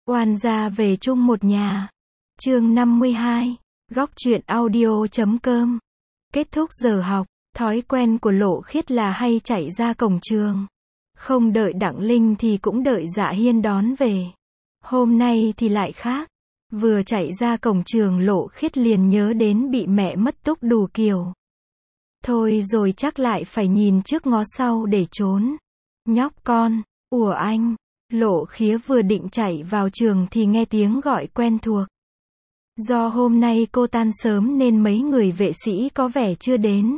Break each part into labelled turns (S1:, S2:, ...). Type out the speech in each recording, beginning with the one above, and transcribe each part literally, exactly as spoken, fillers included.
S1: Oan gia về chung một nhà. Chương năm mươi hai. Góc truyện audio chấm com. Kết thúc giờ học, thói quen của Lộ Khiết là hay chạy ra cổng trường. Không đợi Đặng Linh thì cũng đợi Dạ Hiên đón về. Hôm nay thì lại khác. Vừa chạy ra cổng trường Lộ Khiết liền nhớ đến bị mẹ mất túc đủ kiểu. Thôi rồi chắc lại phải nhìn trước ngó sau để trốn. Nhóc con, ủa anh. Lộ Khía vừa định chạy vào trường thì nghe tiếng gọi quen thuộc. Do hôm nay cô tan sớm nên mấy người vệ sĩ có vẻ chưa đến.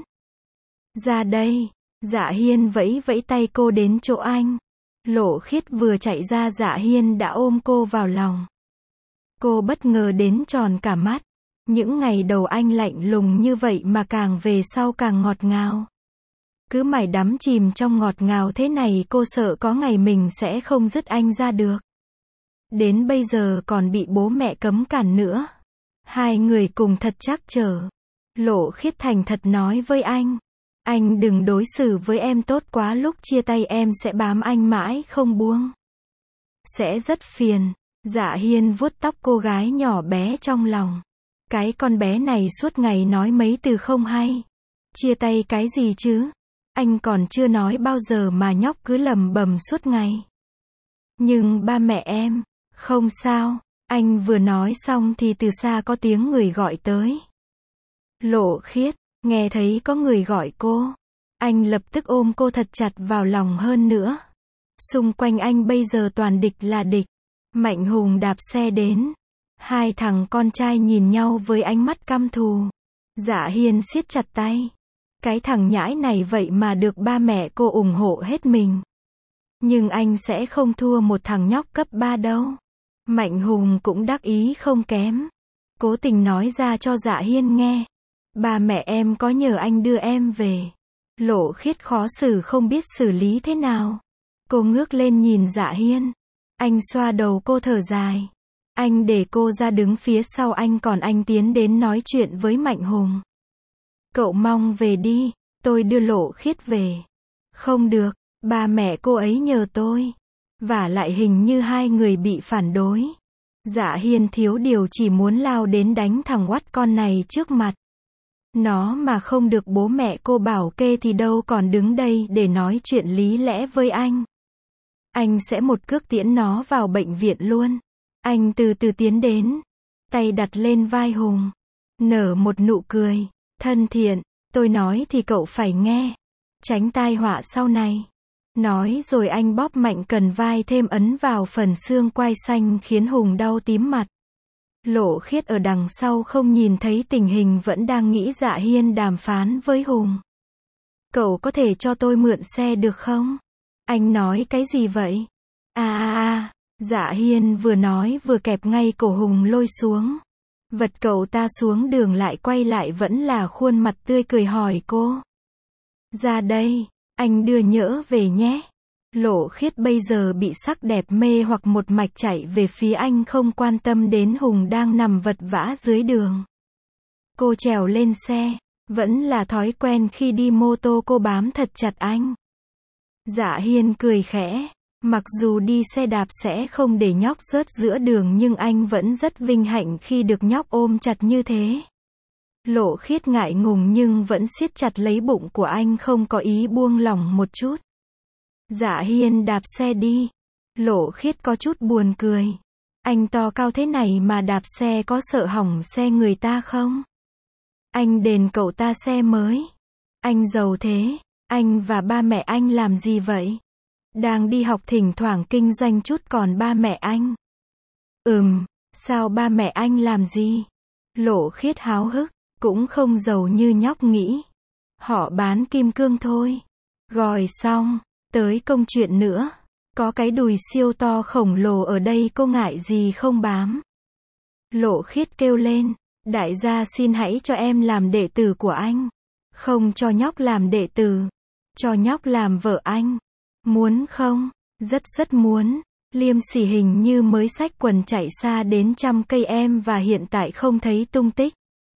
S1: Ra đây. Dạ Hiên vẫy vẫy tay cô đến chỗ anh. Lộ Khiết vừa chạy ra Dạ Hiên đã ôm cô vào lòng. Cô bất ngờ đến tròn cả mắt. Những ngày đầu anh lạnh lùng như vậy mà càng về sau càng ngọt ngào. Cứ mải đắm chìm trong ngọt ngào thế này cô sợ có ngày mình sẽ không dứt anh ra được. Đến bây giờ còn bị bố mẹ cấm cản nữa. Hai người cùng thật trắc trở. Lộ Khiết thành thật nói với anh. Anh đừng đối xử với em tốt quá, lúc chia tay em sẽ bám anh mãi không buông. Sẽ rất phiền. Dạ Hiên vuốt tóc cô gái nhỏ bé trong lòng. Cái con bé này suốt ngày nói mấy từ không hay. Chia tay cái gì chứ? Anh còn chưa nói bao giờ mà nhóc cứ lầm bầm suốt ngày. Nhưng ba mẹ em, không sao. Anh vừa nói xong thì từ xa có tiếng người gọi tới. Lộ Khiết, nghe thấy có người gọi cô. Anh lập tức ôm cô thật chặt vào lòng hơn nữa. Xung quanh anh bây giờ toàn địch là địch. Mạnh Hùng đạp xe đến. Hai thằng con trai nhìn nhau với ánh mắt căm thù. Dạ Hiên siết chặt tay. Cái thằng nhãi này vậy mà được ba mẹ cô ủng hộ hết mình. Nhưng anh sẽ không thua một thằng nhóc cấp ba đâu. Mạnh Hùng cũng đắc ý không kém. Cố tình nói ra cho Dạ Hiên nghe. Ba mẹ em có nhờ anh đưa em về. Lộ Khiết khó xử không biết xử lý thế nào. Cô ngước lên nhìn Dạ Hiên. Anh xoa đầu cô thở dài. Anh để cô ra đứng phía sau anh còn anh tiến đến nói chuyện với Mạnh Hùng. Cậu mong về đi, tôi đưa Lộ Khiết về. Không được, ba mẹ cô ấy nhờ tôi. Vả lại hình như hai người bị phản đối. Dạ Hiên thiếu điều chỉ muốn lao đến đánh thằng oắt con này trước mặt. Nó mà không được bố mẹ cô bảo kê thì đâu còn đứng đây để nói chuyện lý lẽ với anh. Anh sẽ một cước tiễn nó vào bệnh viện luôn. Anh từ từ tiến đến. Tay đặt lên vai Hùng. Nở một nụ cười. Thân thiện. Tôi nói thì cậu phải nghe. Tránh tai họa sau này. Nói rồi anh bóp mạnh cần vai thêm ấn vào phần xương quai xanh khiến Hùng đau tím mặt. Lộ Khiết ở đằng sau không nhìn thấy tình hình vẫn đang nghĩ Dạ Hiên đàm phán với Hùng. Cậu có thể cho tôi mượn xe được không? Anh nói cái gì vậy? À à à, Dạ Hiên vừa nói vừa kẹp ngay cổ Hùng lôi xuống. Vật cậu ta xuống đường lại quay lại vẫn là khuôn mặt tươi cười hỏi cô. Ra đây, anh đưa nhỡ về nhé. Lộ Khiết bây giờ bị sắc đẹp mê hoặc một mạch chạy về phía anh không quan tâm đến Hùng đang nằm vật vã dưới đường. Cô trèo lên xe, vẫn là thói quen khi đi mô tô cô bám thật chặt anh. Dạ Hiên cười khẽ, mặc dù đi xe đạp sẽ không để nhóc rớt giữa đường nhưng anh vẫn rất vinh hạnh khi được nhóc ôm chặt như thế. Lộ Khiết ngại ngùng nhưng vẫn siết chặt lấy bụng của anh không có ý buông lỏng một chút. Dạ Hiên đạp xe đi. Lộ Khiết có chút buồn cười. Anh to cao thế này mà đạp xe có sợ hỏng xe người ta không? Anh đền cậu ta xe mới. Anh giàu thế. Anh và ba mẹ anh làm gì vậy? Đang đi học thỉnh thoảng kinh doanh chút còn ba mẹ anh. Ừm, sao ba mẹ anh làm gì? Lộ Khiết háo hức, cũng không giàu như nhóc nghĩ. Họ bán kim cương thôi. Gòi xong, tới công chuyện nữa. Có cái đùi siêu to khổng lồ ở đây cô ngại gì không bám? Lộ Khiết kêu lên, đại gia xin hãy cho em làm đệ tử của anh. Không cho nhóc làm đệ tử. Cho nhóc làm vợ anh. Muốn không? Rất rất muốn. Liêm Sỉ hình như mới xách quần chạy xa đến trăm cây em và hiện tại không thấy tung tích.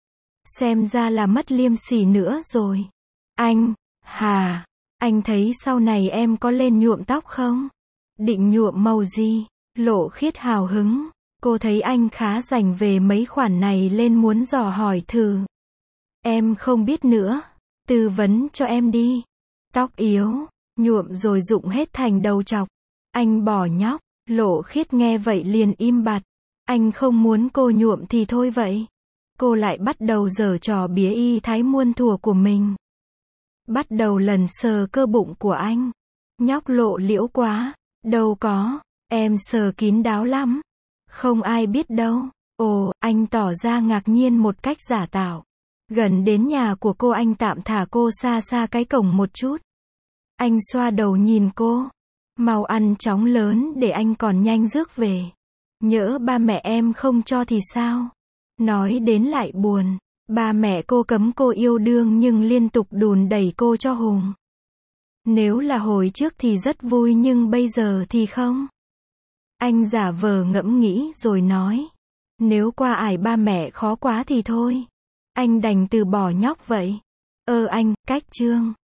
S1: Xem ra là mất Liêm Sỉ nữa rồi. Anh, hà, anh thấy sau này em có lên nhuộm tóc không? Định nhuộm màu gì? Lộ Khiết hào hứng. Cô thấy anh khá rành về mấy khoản này lên muốn dò hỏi thử. Em không biết nữa. Tư vấn cho em đi. Tóc yếu, nhuộm rồi rụng hết thành đầu trọc. Anh bỏ nhóc. Lộ Khiết nghe vậy liền im bặt. Anh không muốn cô nhuộm thì thôi vậy. Cô lại bắt đầu giở trò bía y thái muôn thuở của mình. Bắt đầu lần sờ cơ bụng của anh. Nhóc lộ liễu quá. Đâu có, em sờ kín đáo lắm. Không ai biết đâu. Ồ, anh tỏ ra ngạc nhiên một cách giả tạo. Gần đến nhà của cô anh tạm thả cô xa xa cái cổng một chút. Anh xoa đầu nhìn cô. Mau ăn chóng lớn để anh còn nhanh rước về. Nhỡ ba mẹ em không cho thì sao? Nói đến lại buồn. Ba mẹ cô cấm cô yêu đương nhưng liên tục đùn đẩy cô cho hùng. Nếu là hồi trước thì rất vui nhưng bây giờ thì không. Anh giả vờ ngẫm nghĩ rồi nói. Nếu qua ải ba mẹ khó quá thì thôi. Anh đành từ bỏ nhóc vậy. Ơ anh, cách chương.